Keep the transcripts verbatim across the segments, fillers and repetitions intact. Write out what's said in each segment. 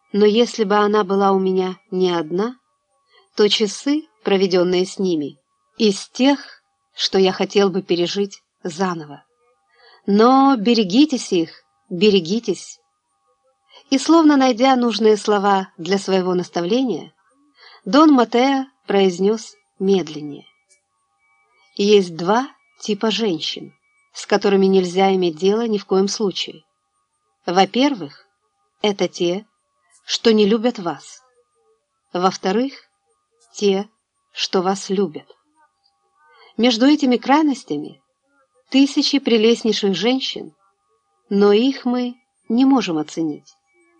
Но если бы она была у меня не одна, то часы, проведенные с ними, из тех, что я хотел бы пережить заново. Но берегитесь их, берегитесь. И, словно найдя нужные слова для своего наставления, Дон Матео произнес медленнее. Есть два типа женщин, с которыми нельзя иметь дело ни в коем случае. Во-первых, это те, что не любят вас. Во-вторых, те, что вас любят. Между этими крайностями тысячи прелестнейших женщин, но их мы не можем оценить.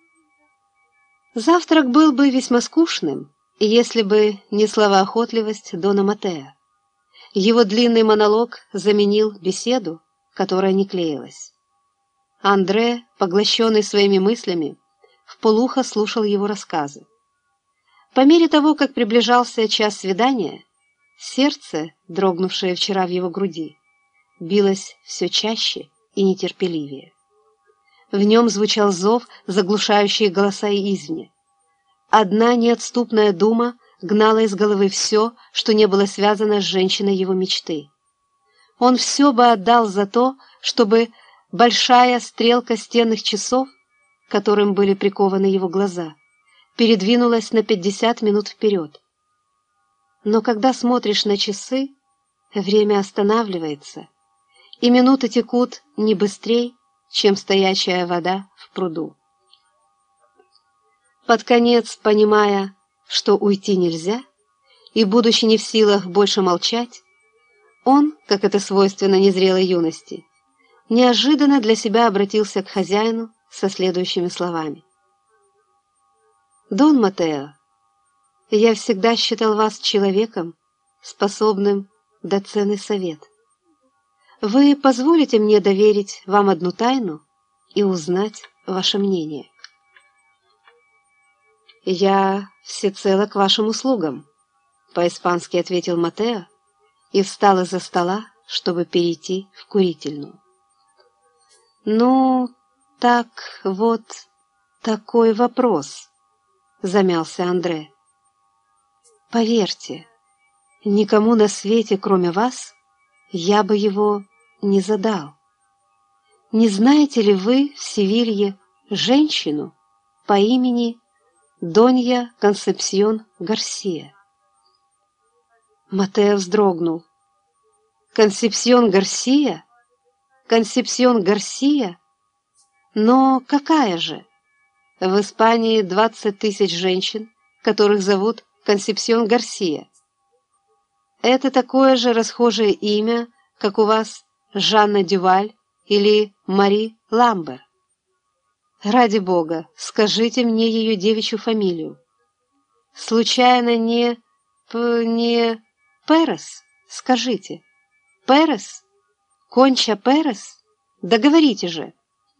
Завтрак был бы весьма скучным, если бы не словоохотливость Дона Матео. Его длинный монолог заменил беседу, которая не клеилась. Андре, поглощенный своими мыслями, вполуха слушал его рассказы. По мере того, как приближался час свидания, сердце, дрогнувшее вчера в его груди, билось все чаще и нетерпеливее. В нем звучал зов, заглушающий голоса извне. Одна неотступная дума гнала из головы все, что не было связано с женщиной его мечты. Он все бы отдал за то, чтобы большая стрелка стенных часов, к которым были прикованы его глаза, передвинулась на пятьдесят минут вперед. Но когда смотришь на часы, время останавливается, и минуты текут не быстрей, чем стоячая вода в пруду. Под конец, понимая, что уйти нельзя, и, будучи не в силах больше молчать, он, как это свойственно незрелой юности, неожиданно для себя обратился к хозяину со следующими словами. «Дон Матео, я всегда считал вас человеком, способным дать ценный совет. Вы позволите мне доверить вам одну тайну и узнать ваше мнение?» «Я всецело к вашим услугам», — по-испански ответил Матео и встал из-за стола, чтобы перейти в курительную. «Ну, так вот, такой вопрос», — замялся Андре. «Поверьте, никому на свете, кроме вас, я бы его не задал. Не знаете ли вы в Севилье женщину по имени Донья Консепсьон Гарсия?» Матео вздрогнул. «Консепсьон Гарсия? Консепсьон Гарсия? Но какая же? В Испании двадцать тысяч женщин, которых зовут Консепсьон Гарсия. Это такое же расхожее имя, как у вас Жанна Дюваль или Мари Ламбер. Ради Бога, скажите мне ее девичью фамилию. Случайно не... П, не... Перес? Скажите. Перес? Конча Перес? Да говорите же!»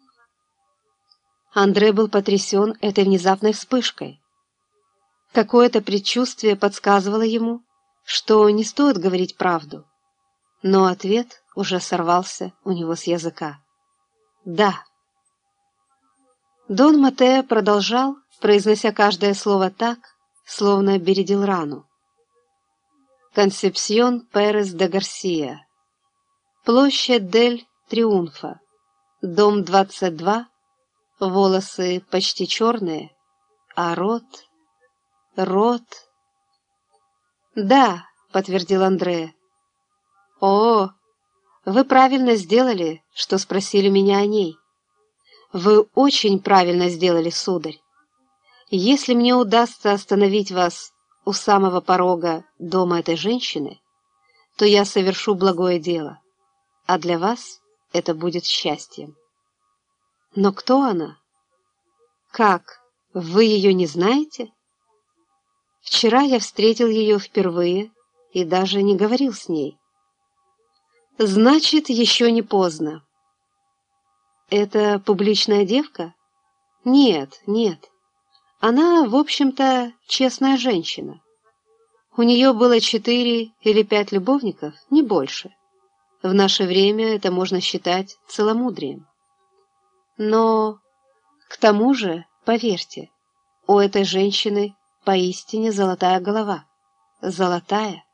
Андре был потрясен этой внезапной вспышкой. Какое-то предчувствие подсказывало ему, что не стоит говорить правду, но ответ уже сорвался у него с языка. «Да». Дон Матео продолжал, произнося каждое слово так, словно бередил рану. «Консепсьон Перес де Гарсия. Площадь Дель Триунфа. Дом двадцать два. Волосы почти черные, а рот... рот...» «Да», — подтвердил Андре. «О, вы правильно сделали, что спросили меня о ней. Вы очень правильно сделали, сударь. Если мне удастся остановить вас у самого порога дома этой женщины, то я совершу благое дело, а для вас это будет счастьем. Но кто она? Как, вы ее не знаете? Вчера я встретил ее впервые и даже не говорил с ней. Значит, еще не поздно. Это публичная девка? Нет, нет. Она, в общем-то, честная женщина. У нее было четыре или пять любовников, не больше. В наше время это можно считать целомудрием. Но, к тому же, поверьте, У этой женщины поистине золотая голова. Золотая